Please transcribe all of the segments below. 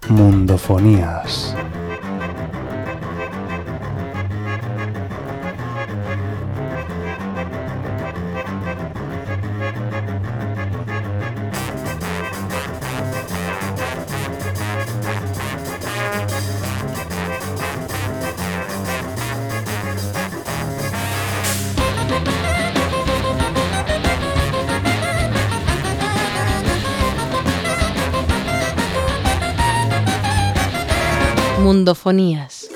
Mundofonías. Mundofonías.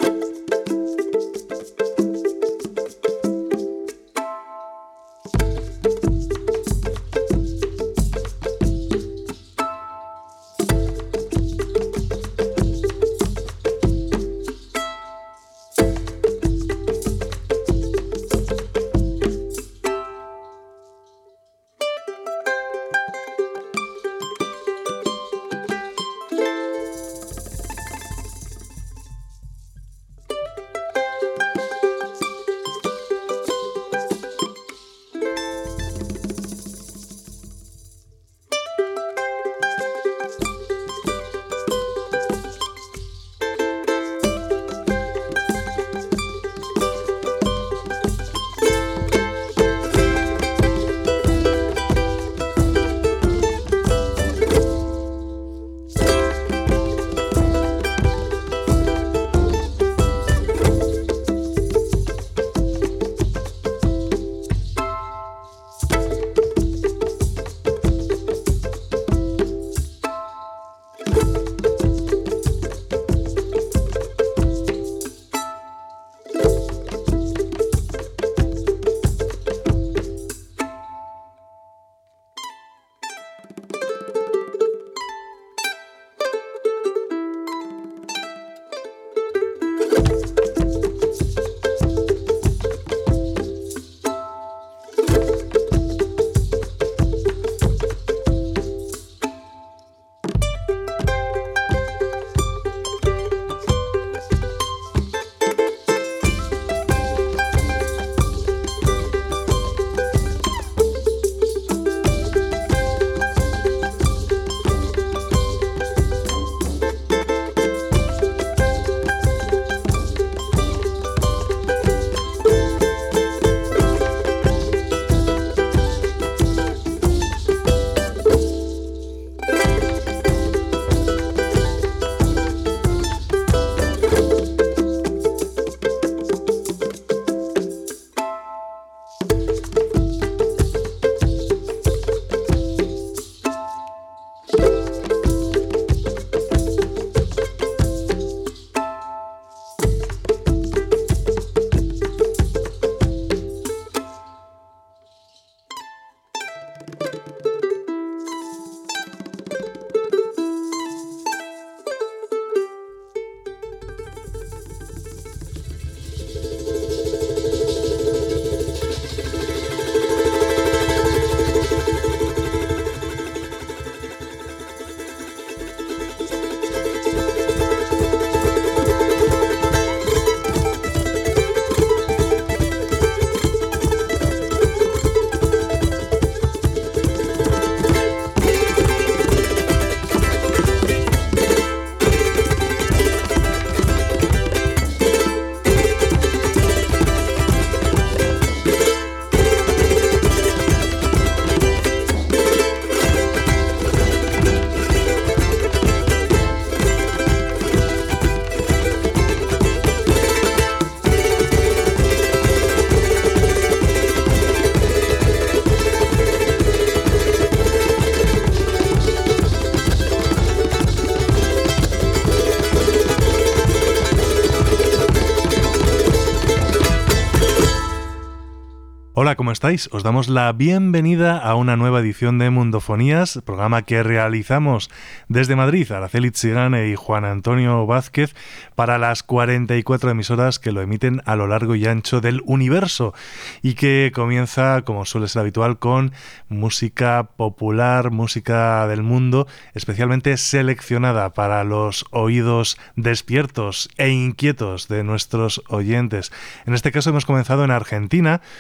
Hola, ¿cómo estáis? Os damos la bienvenida a una nueva edición de Mundofonías, programa que realizamos desde Madrid, Araceli Tsigane y Juan Antonio Vázquez, para las 44 emisoras que lo emiten a lo largo y ancho del universo y que comienza, como suele ser habitual, con música popular, música del mundo, especialmente seleccionada para los oídos despiertos e inquietos de nuestros oyentes. En este caso hemos comenzado en Argentina con un artista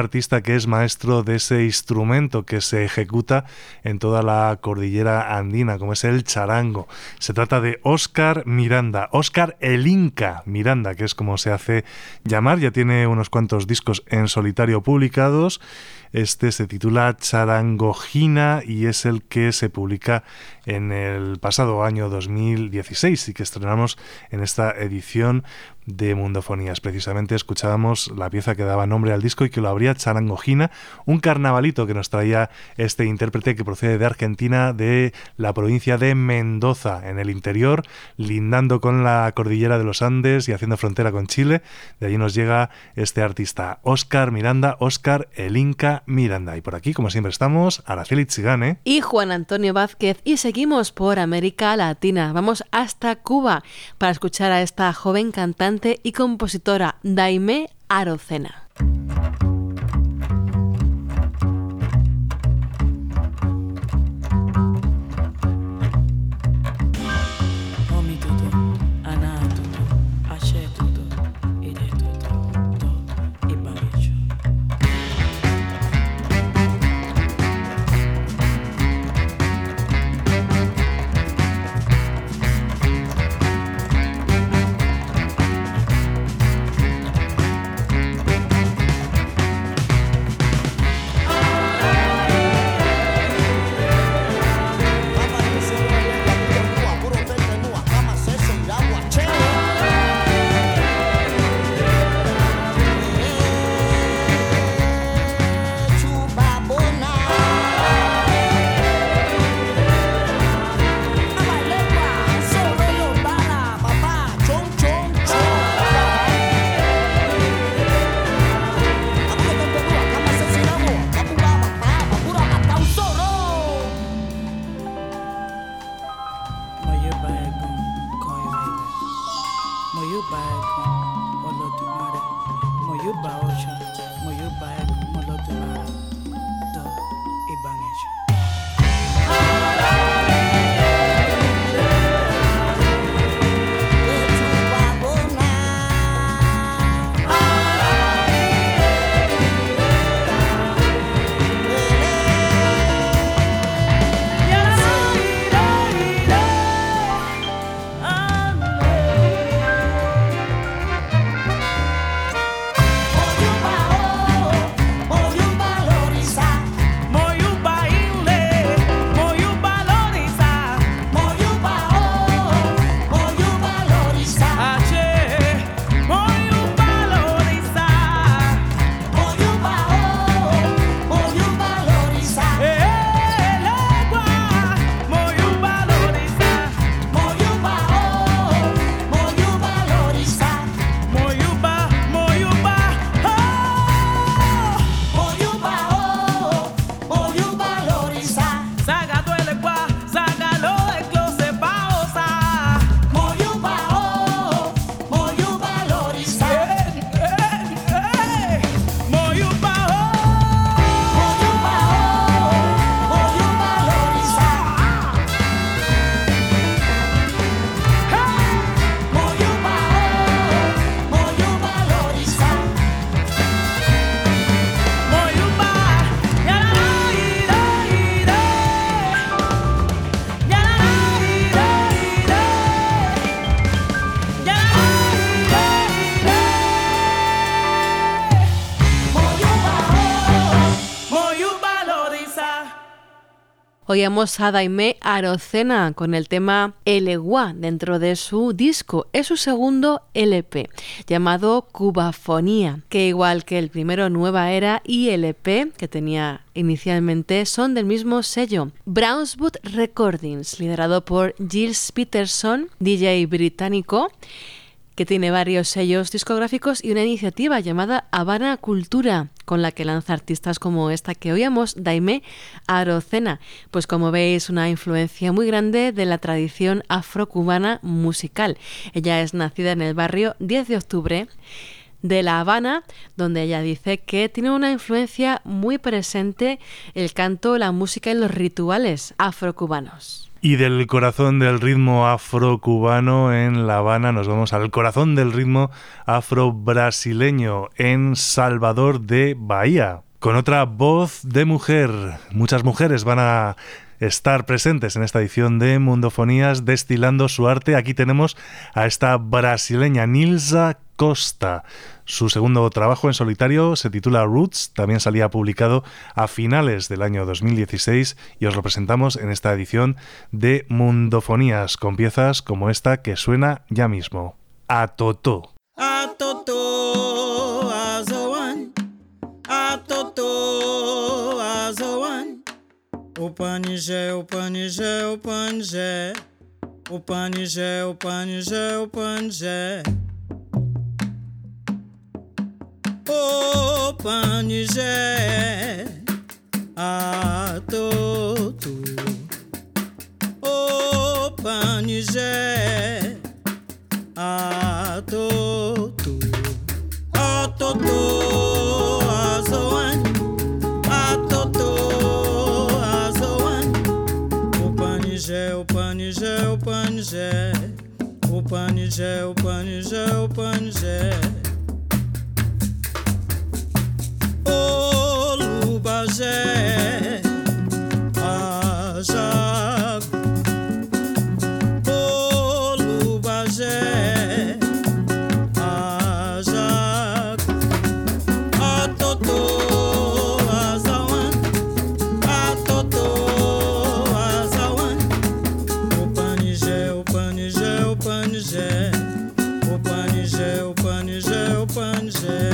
artista que es maestro de ese instrumento que se ejecuta en toda la cordillera andina, como es el charango. Se trata de Óscar Miranda, Óscar el Inca Miranda, que es como se hace llamar. Ya tiene unos cuantos discos en solitario publicados. Este se titula Charangojina y es el que se publica en el pasado año 2016 y que estrenamos en esta edición de Mundofonías. Precisamente escuchábamos la pieza que daba nombre al disco y que lo abría Charangojina, un carnavalito que nos traía este intérprete que procede de Argentina, de la provincia de Mendoza, en el interior, lindando con la cordillera de los Andes y haciendo frontera con Chile. De allí nos llega este artista, Óscar Miranda, Óscar el Inca Miranda. Y por aquí, como siempre, estamos Araceli Tzigane y Juan Antonio Vázquez, y seguimos por América Latina. Vamos hasta Cuba para escuchar a esta joven cantante y compositora Daimé Arocena. Oíamos a Daimé Arocena con el tema Elegua dentro de su disco. Es su segundo LP, llamado Cubafonía, que igual que el primero Nueva Era y LP que tenía inicialmente son del mismo sello, Brownswood Recordings, liderado por Giles Peterson, DJ británico, que tiene varios sellos discográficos y una iniciativa llamada Habana Cultura, con la que lanza artistas como esta que oíamos, Daimé Arocena. Pues como veis, una influencia muy grande de la tradición afrocubana musical. Ella es nacida en el barrio 10 de octubre de La Habana, donde ella dice que tiene una influencia muy presente el canto, la música y los rituales afrocubanos. Y del corazón del ritmo afrocubano en La Habana nos vamos al corazón del ritmo afrobrasileño en Salvador de Bahía, con otra voz de mujer. Muchas mujeres van a estar presentes en esta edición de Mundofonías destilando su arte. Aquí tenemos a esta brasileña Nilza Costa. Su segundo trabajo en solitario se titula Roots, también salía publicado a finales del año 2016 y os lo presentamos en esta edición de Mundofonías con piezas como esta que suena ya mismo. A Totó. A Totó, as a one. A Totó, as a one. O panijé, o panijé, o panijé. O panijé, o panijé, o panijé. O panijé, a Totó. O panijé, a Totó. A Totó, as a one. A Totó, as a one. O panijé, o panijé, o panijé. O panijé, o panijé, o panijé. O lubajé, a jago. O lubajé, a jago. A Totó, as a one. A Totó, as a one. O panijé, o panijé, o panijé. O panijé, o panijé, o panijé.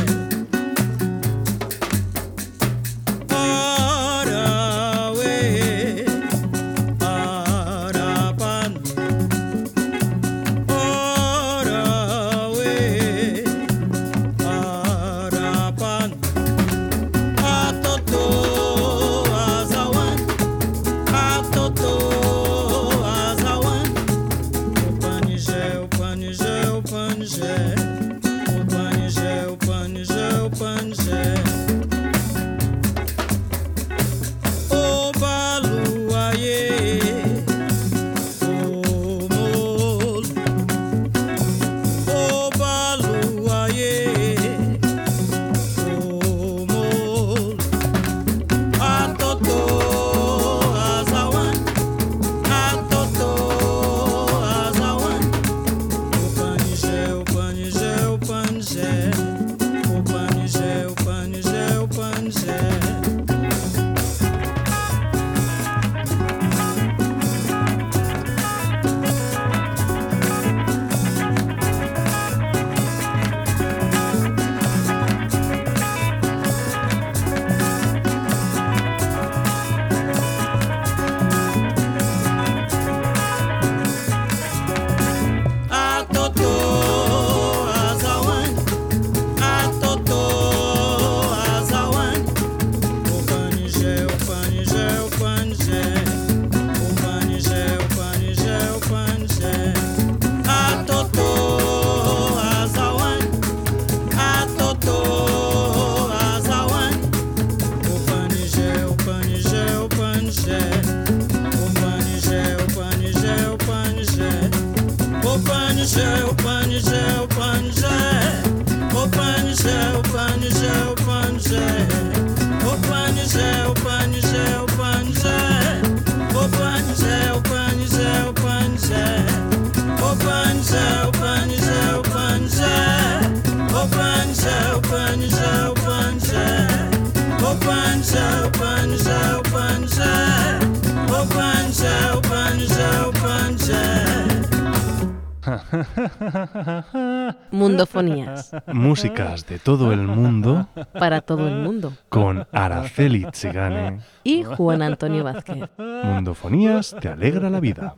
Mundofonías. Músicas de todo el mundo. Para todo el mundo. Con Araceli Tzigane. Y Juan Antonio Vázquez. Mundofonías te alegra la vida.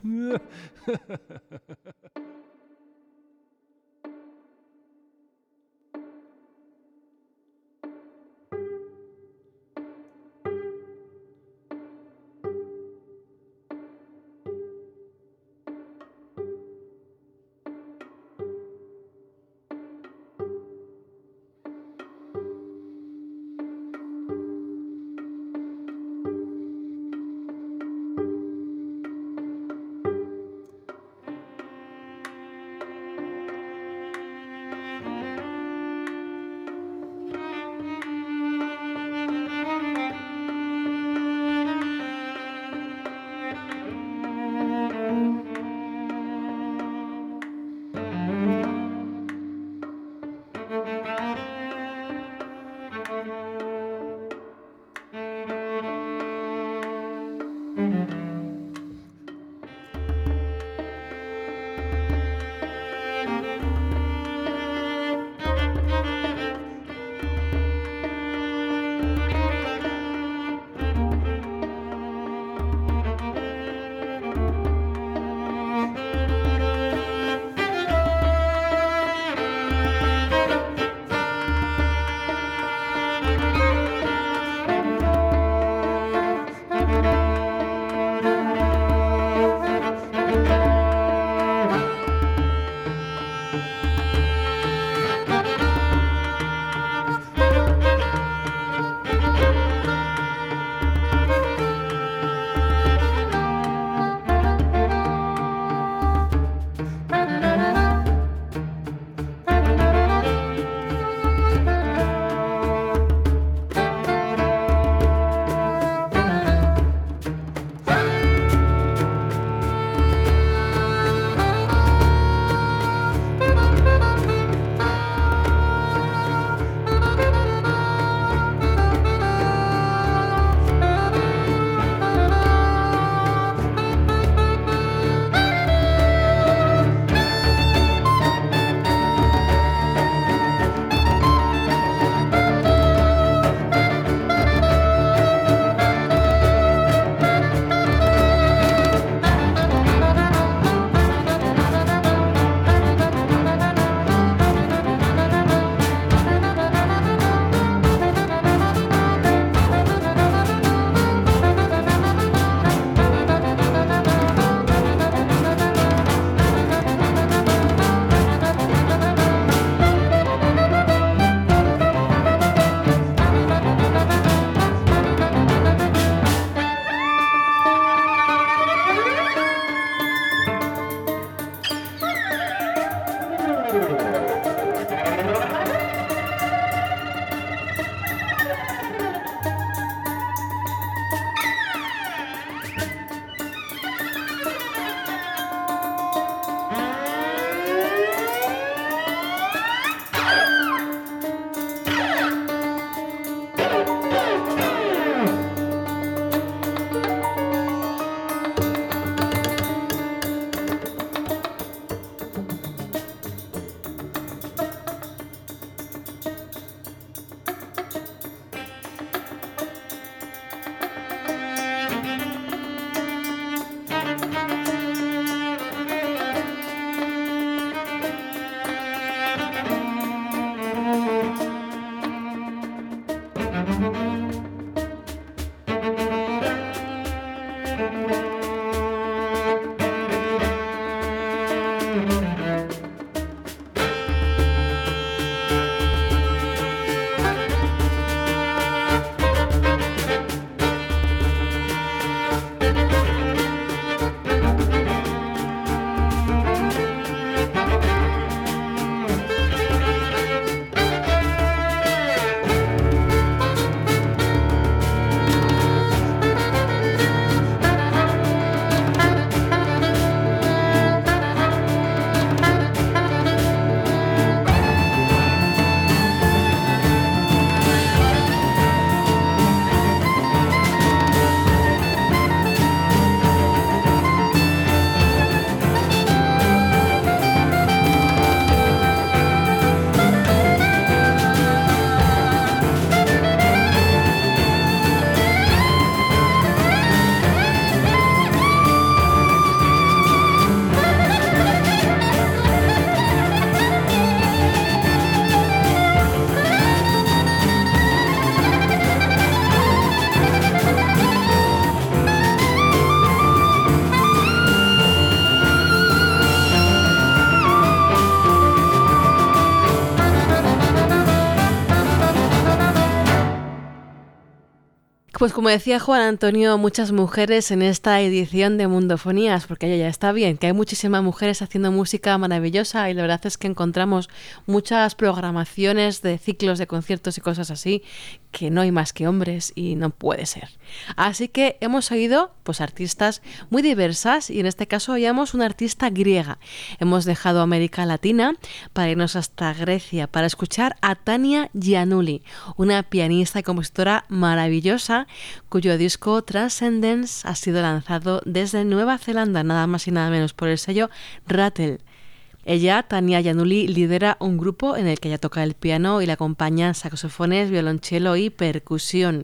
Pues como decía Juan Antonio, muchas mujeres en esta edición de Mundofonías, porque ya está bien, que hay muchísimas mujeres haciendo música maravillosa y la verdad es que encontramos muchas programaciones de ciclos de conciertos y cosas así que no hay más que hombres y no puede ser. Así que hemos oído pues artistas muy diversas y en este caso oíamos una artista griega. Hemos dejado América Latina para irnos hasta Grecia para escuchar a Tania Giannuli, una pianista y compositora maravillosa cuyo disco Transcendence ha sido lanzado desde Nueva Zelanda, nada más y nada menos por el sello Rattle. Ella, Tania Giannuli, lidera un grupo en el que ella toca el piano y le acompañan saxofones, violonchelo y percusión.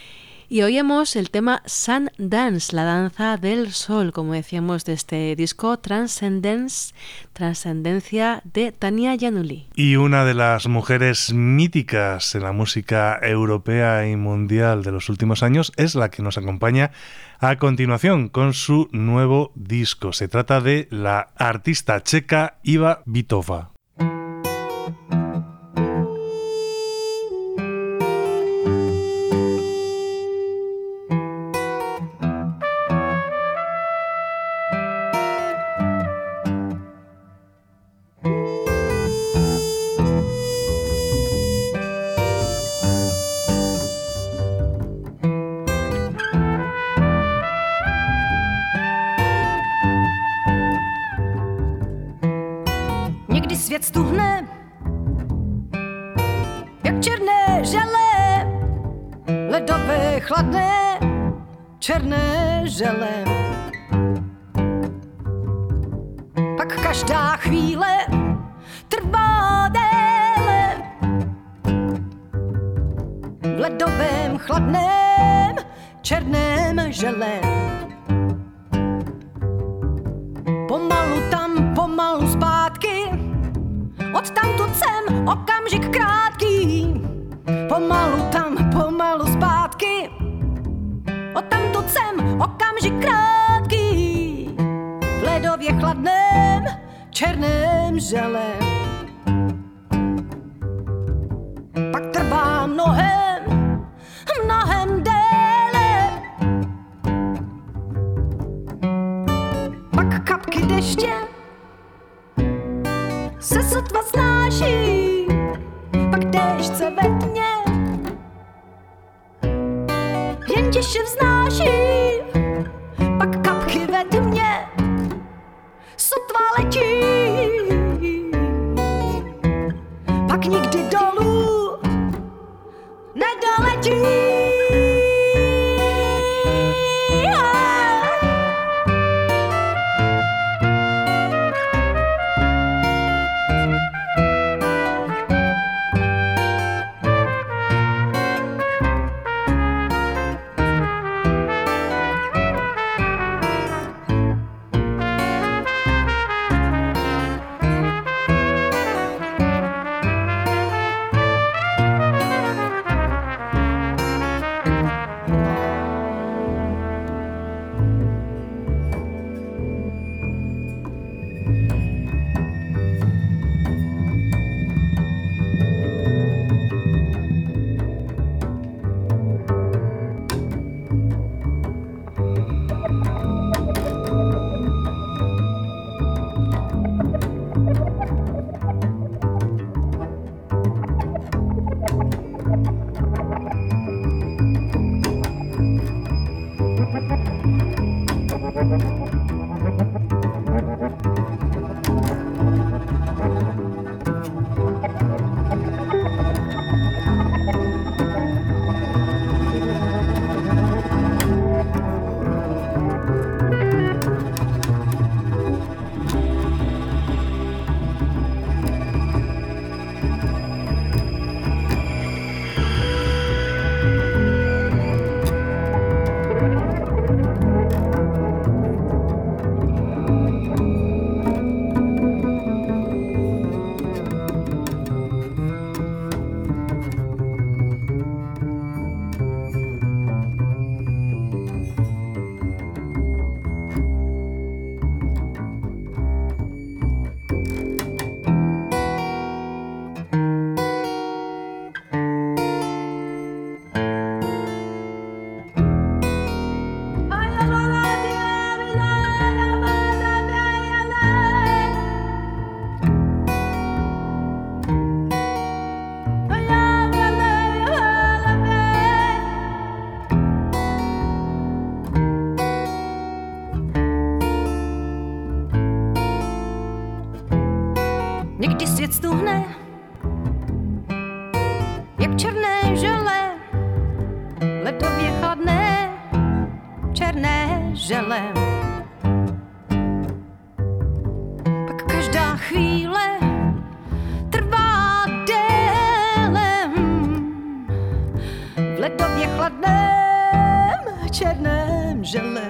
Y oímos el tema Sun Dance, la danza del sol, como decíamos, de este disco Transcendence, Trascendencia de Tania Giannuli. Y una de las mujeres míticas en la música europea y mundial de los últimos años es la que nos acompaña a continuación con su nuevo disco. Se trata de la artista checa Iva Vitova. Svět stuhne, jak černé žele, ledové chladné, černé žele. Pak každá chvíle trvá déle, v ledovém chladném, černém žele. Pomalu tam, pomalu zpátky, odtamtud sem, okamžik krátký. Pomalu tam, pomalu zpátky, odtamtud sem, okamžik krátký. V ledově chladném, černém žele. Pak trvá mnohem, mnohem déle. Pak kapky deště se sotva snáší, pak déšť ve tmě, jen těže vznáší, pak kapky ve tmě, sotva letí, pak nikdy dolů nedoletí. Někdy svět stuhne, jak černé žele, ledově chladné, černé žele. Pak každá chvíle trvá déle, v ledově chladném, černém žele.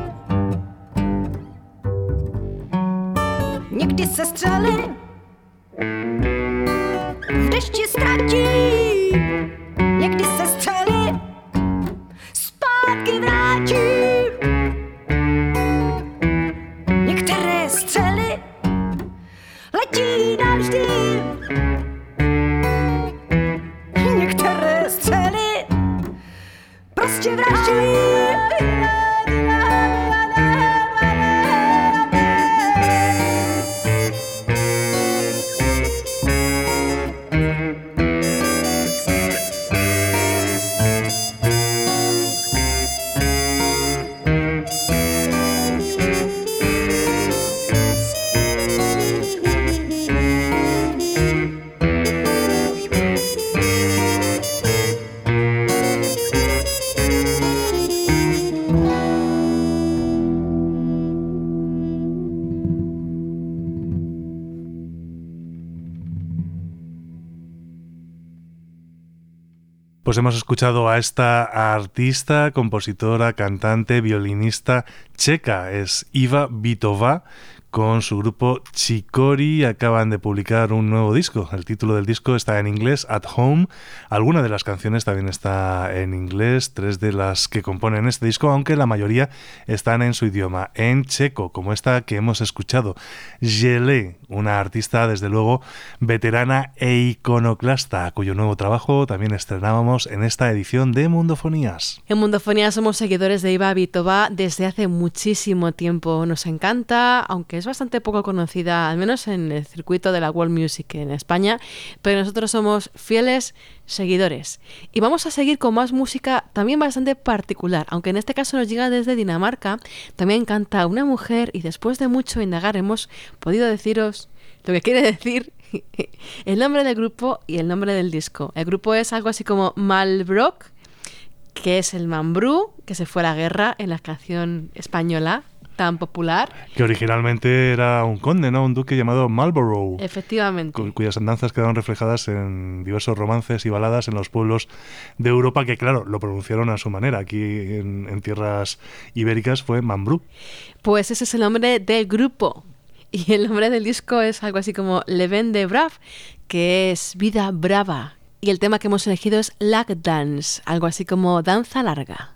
Někdy se střely v dešti ztratí, někdy se střely zpátky vrátí. Některé střely letí navždy, některé střely prostě vraždí. Pues hemos escuchado a esta artista, compositora, cantante, violinista checa, es Iva Bitová, con su grupo Chicori. Acaban de publicar un nuevo disco. El título del disco está en inglés, At Home. Alguna de las canciones también está en inglés, 3 de las que componen este disco, aunque la mayoría están en su idioma, en checo, como esta que hemos escuchado. Jelé, una artista desde luego veterana e iconoclasta, cuyo nuevo trabajo también estrenábamos en esta edición de Mundofonías. En Mundofonías somos seguidores de Iva Bitová desde hace muchísimo tiempo. Nos encanta, aunque es bastante poco conocida, al menos en el circuito de la world music en España, pero nosotros somos fieles seguidores. Y vamos a seguir con más música también bastante particular, aunque en este caso nos llega desde Dinamarca. También canta una mujer y después de mucho indagar hemos podido deciros lo que quiere decir el nombre del grupo y el nombre del disco. El grupo es algo así como Malbrok, que es el Mambrú, que se fue a la guerra en la canción española tan popular. Que originalmente era un conde, ¿no? Un duque llamado Marlborough. Efectivamente. Cuyas andanzas quedaron reflejadas en diversos romances y baladas en los pueblos de Europa, que claro, lo pronunciaron a su manera. Aquí en tierras ibéricas fue Mambrú. Pues ese es el nombre del grupo. Y el nombre del disco es algo así como Le Vent de Brav, que es vida brava. Y el tema que hemos elegido es Lag Dance, algo así como danza larga.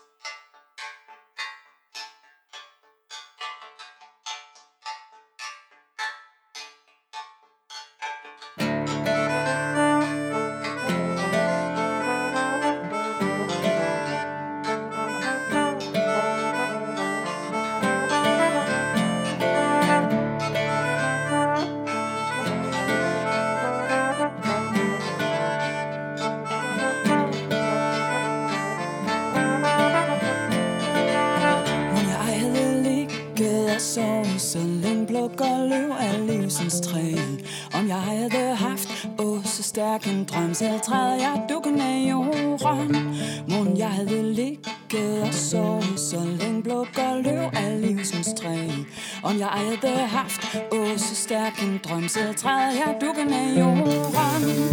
En drøm, selv træder jeg dukken af jorden. Mon jeg havde ligget og sovet, så længe plukker løv af livsens træ. Om jeg havde haft så stærk en drøm, selv træder jeg dukken af jorden.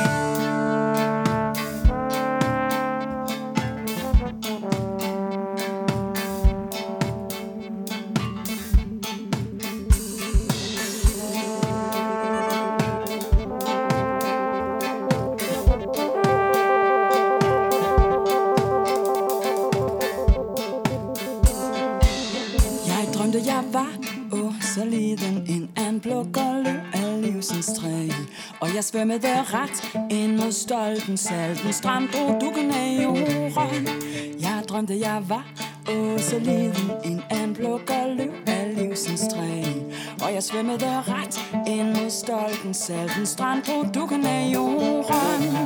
Jeg svømmede ret ind mod stolpen, salten strand, drog dukken af jorden. Jeg drømte, jeg var så liden, en anden plukker løv af livsens træ. Og jeg svømmede ret ind mod stolpen, salten strand, drog dukken af jorden.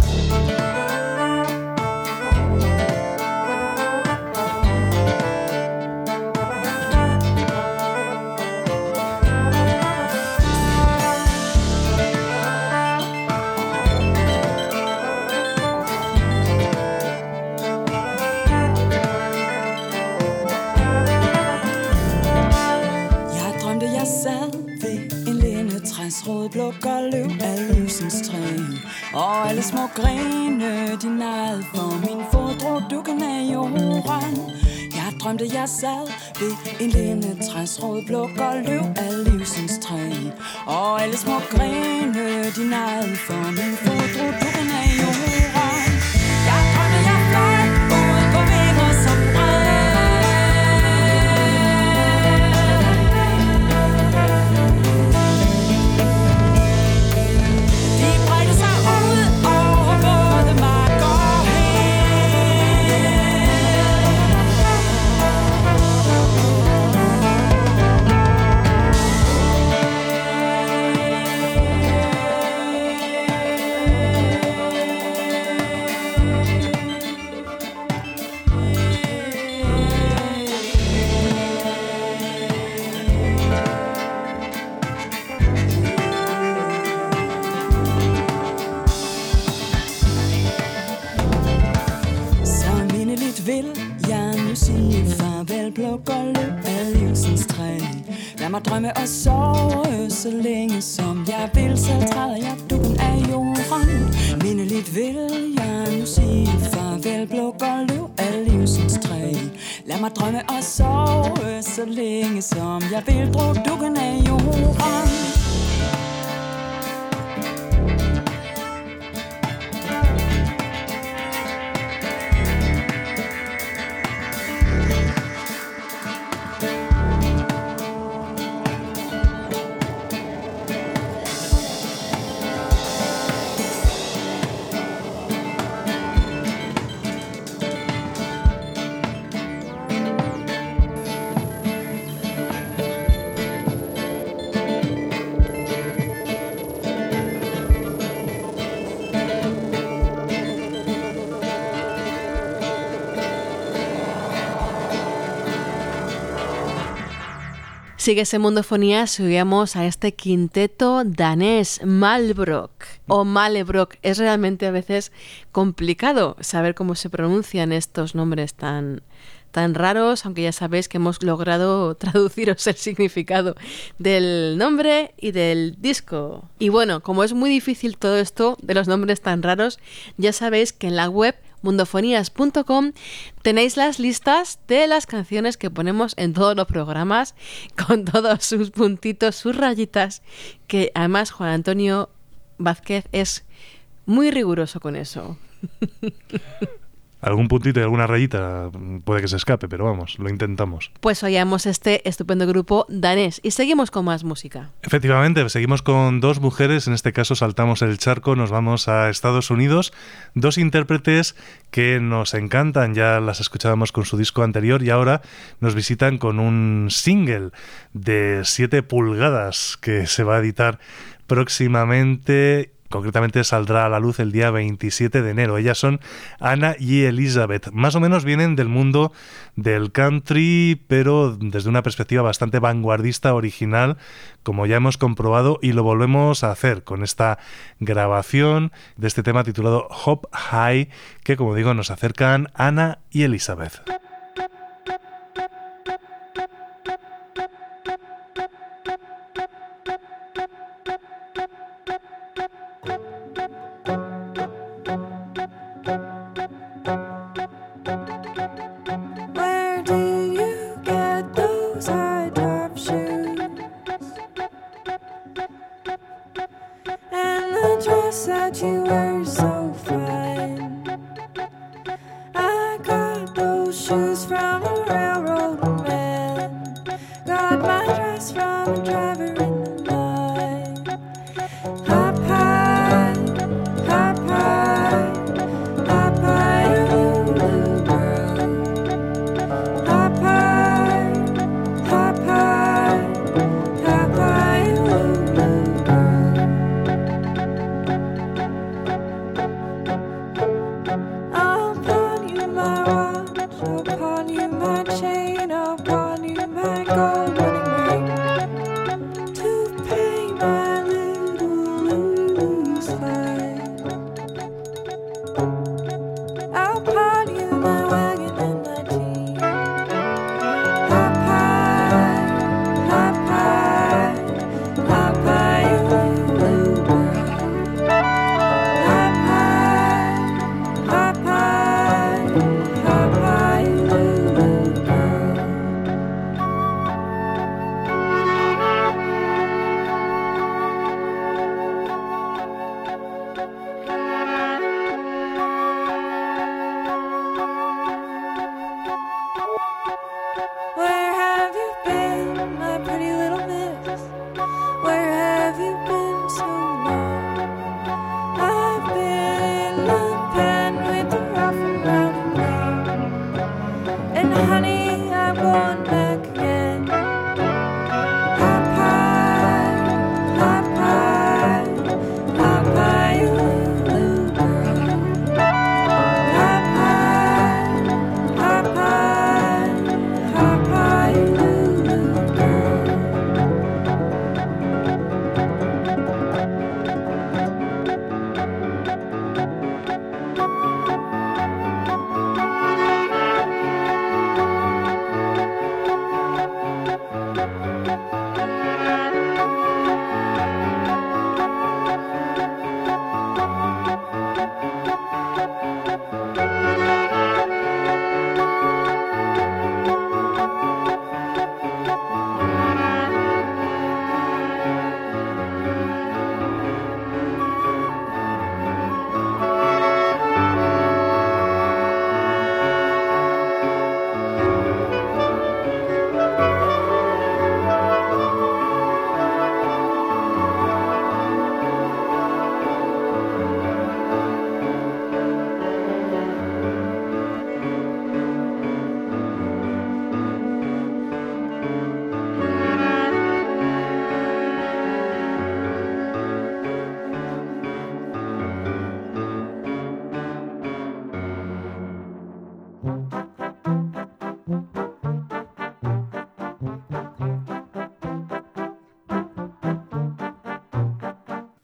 Plukker løv af livsens træ. Og alle små grene, de nejede for min fod, drog dukken af jorden. Jeg drømte, jeg sad ved en lindetræsrod, plukker løv af livsens træ. Og alle små grene, de nejede for min fod, drog dukken af jorden. Jeg drømte, jeg fløj ud på vinger som bred. Lad mig drømme og sove så længe som jeg vil. Selv træder jeg dukken af jorden. Mindeligt vil jeg nu sige farvel. Plukker løv af livsens træ. Lad mig drømme og sove så længe som jeg vil. Druk dukken af jorden. Sigues en Mundofonías y oíamos a este quinteto danés, Malbrok o Malebrok. Es realmente a veces complicado saber cómo se pronuncian estos nombres tan raros, aunque ya sabéis que hemos logrado traduciros el significado del nombre y del disco. Y bueno, como es muy difícil todo esto de los nombres tan raros, ya sabéis que en la web mundofonías.com tenéis las listas de las canciones que ponemos en todos los programas, con todos sus puntitos, sus rayitas, que además Juan Antonio Vázquez es muy riguroso con eso. Algún puntito y alguna rayita puede que se escape, pero vamos, lo intentamos. Pues oíamos este estupendo grupo danés y seguimos con más música. Efectivamente, seguimos con dos mujeres, en este caso saltamos el charco, nos vamos a Estados Unidos, dos intérpretes que nos encantan, ya las escuchábamos con su disco anterior y ahora nos visitan con un single de 7 pulgadas que se va a editar próximamente. Concretamente saldrá a la luz el día 27 de enero. Ellas son Anna y Elizabeth. Más o menos vienen del mundo del country, pero desde una perspectiva bastante vanguardista, original, como ya hemos comprobado, y lo volvemos a hacer con esta grabación de este tema titulado Hop High, que, como digo, nos acercan Anna y Elizabeth. That you were so fine. I got those shoes from a railroad man. Got my dress from a driver in the night. Hop high, hop high, hop high, Lulu girl. Hop high, hop high, hop high, Lulu girl.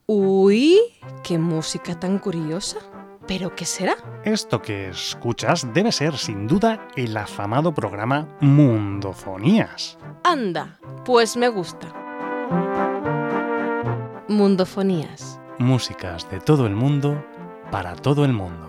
Uy, qué música tan curiosa. ¿Pero qué será? Esto que escuchas debe ser, sin duda, el afamado programa Mundofonías. Anda, pues me gusta. Mundofonías. Músicas de todo el mundo, para todo el mundo.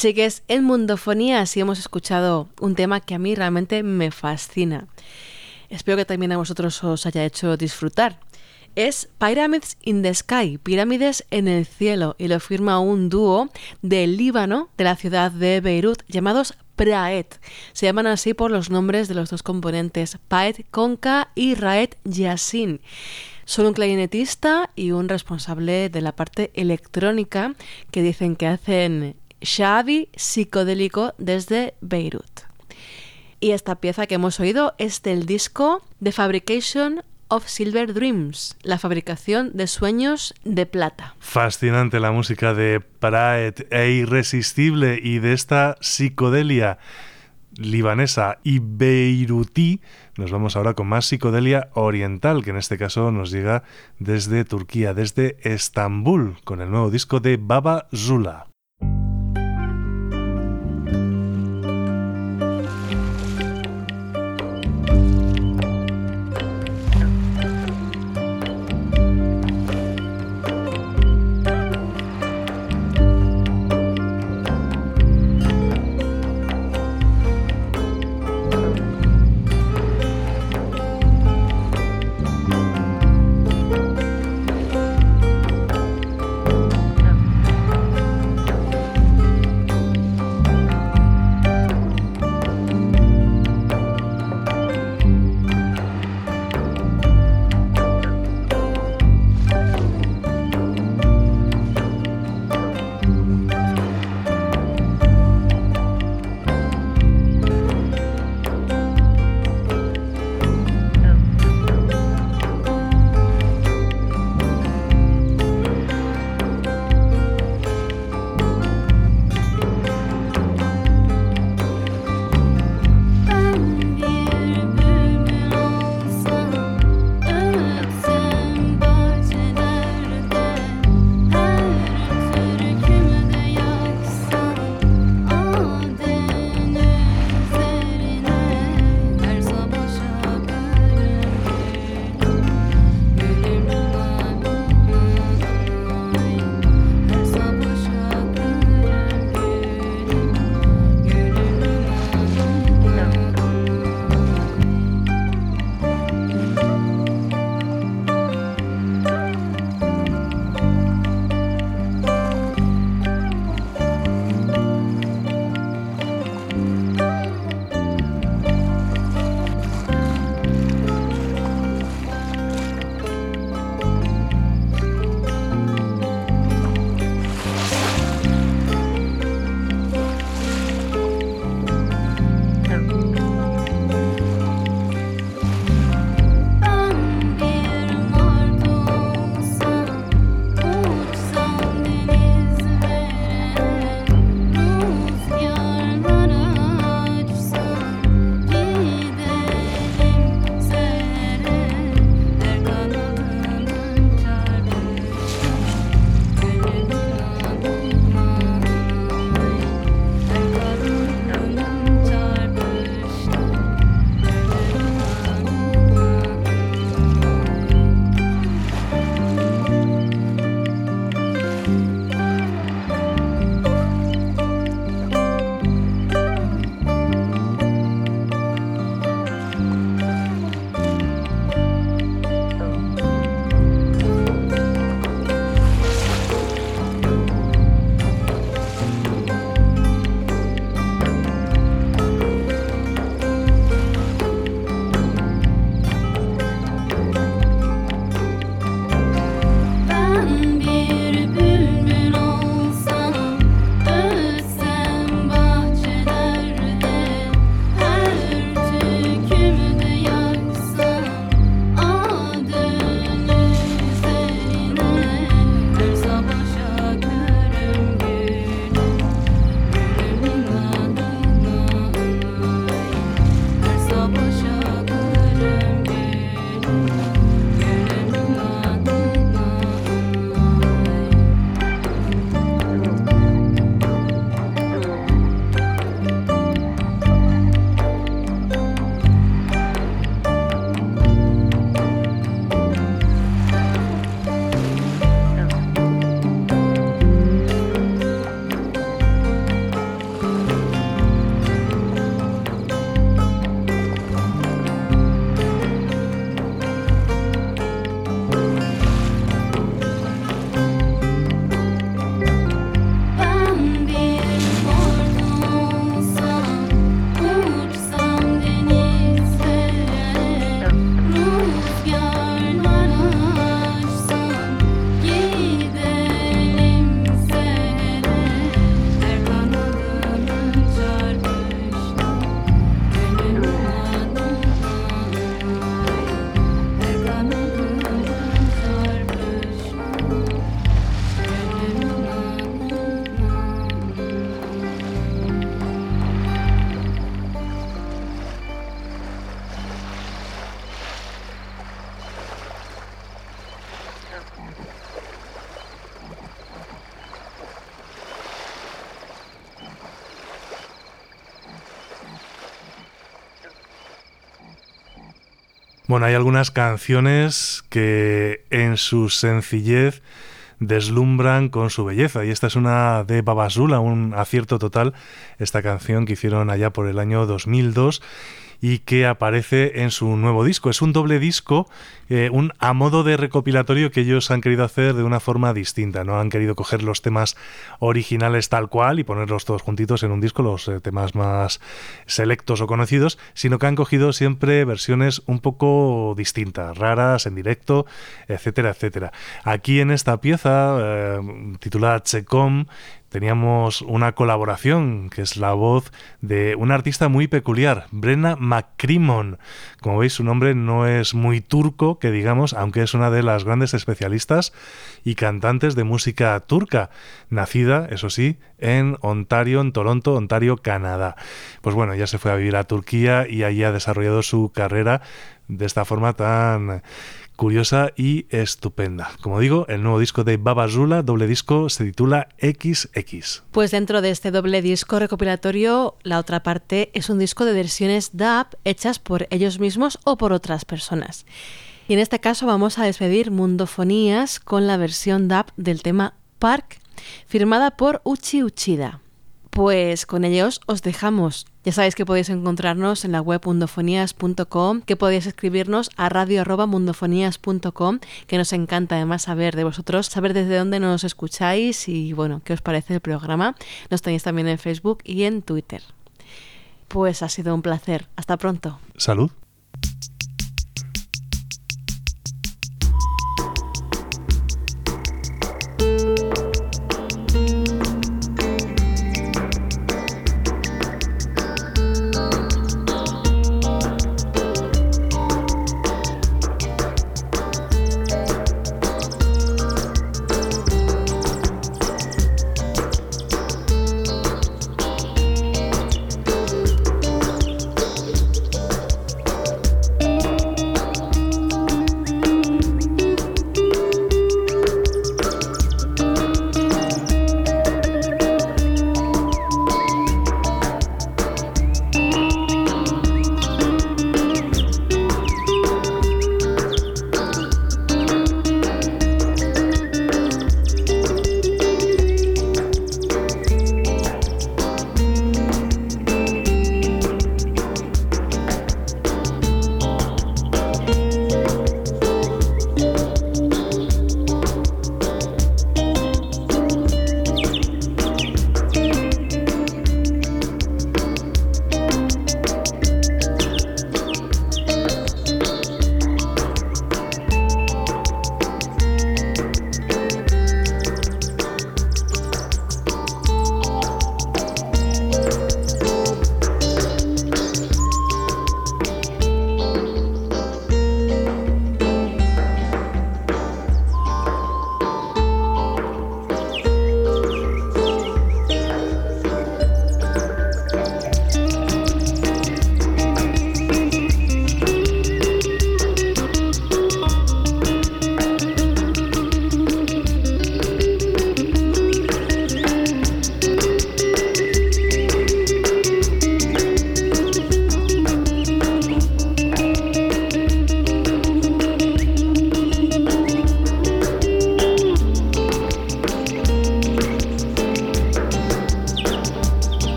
Sigues en Mundofonías y hemos escuchado un tema que a mí realmente me fascina. Espero que también a vosotros os haya hecho disfrutar. Es Pyramids in the Sky, Pirámides en el Cielo, y lo firma un dúo del Líbano, de la ciudad de Beirut, llamados Praed. Se llaman así por los nombres de los dos componentes, Paed Konka y Raed Yassin. Son un clarinetista y un responsable de la parte electrónica que dicen que hacen Shaabi psicodélico desde Beirut. Y esta pieza que hemos oído es del disco The Fabrication of Silver Dreams, la fabricación de sueños de plata. Fascinante la música de Praed e irresistible, y de esta psicodelia libanesa y beirutí nos vamos ahora con más psicodelia oriental, que en este caso nos llega desde Turquía, desde Estambul, con el nuevo disco de Baba Zula. Bueno, hay algunas canciones que en su sencillez deslumbran con su belleza, y esta es una de Babazula, un acierto total, esta canción que hicieron allá por el año 2002 y que aparece en su nuevo disco. Es un doble disco, a modo de recopilatorio que ellos han querido hacer de una forma distinta. No han querido coger los temas originales tal cual y ponerlos todos juntitos en un disco, los temas más selectos o conocidos, sino que han cogido siempre versiones un poco distintas, raras, en directo, etcétera, etcétera. Aquí en esta pieza, titulada Checom, teníamos una colaboración, que es la voz de una artista muy peculiar, Brenna McCrimmon. Como veis, su nombre no es muy turco, que digamos, aunque es una de las grandes especialistas y cantantes de música turca, nacida, eso sí, en Ontario, en Toronto, Ontario, Canadá. Pues bueno, ya se fue a vivir a Turquía y allí ha desarrollado su carrera de esta forma tan curiosa y estupenda. Como digo, el nuevo disco de Babazula, doble disco, se titula XX. Pues dentro de este doble disco recopilatorio, la otra parte es un disco de versiones dub hechas por ellos mismos o por otras personas. Y en este caso vamos a despedir Mundofonías con la versión dub del tema Park, firmada por Uchi Uchida. Pues con ellos os dejamos. Ya sabéis que podéis encontrarnos en la web mundofonías.com, que podéis escribirnos a radio@mundofonías.com, que nos encanta además saber de vosotros, saber desde dónde nos escucháis y bueno, qué os parece el programa. Nos tenéis también en Facebook y en Twitter. Pues ha sido un placer. Hasta pronto. Salud.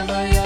Baba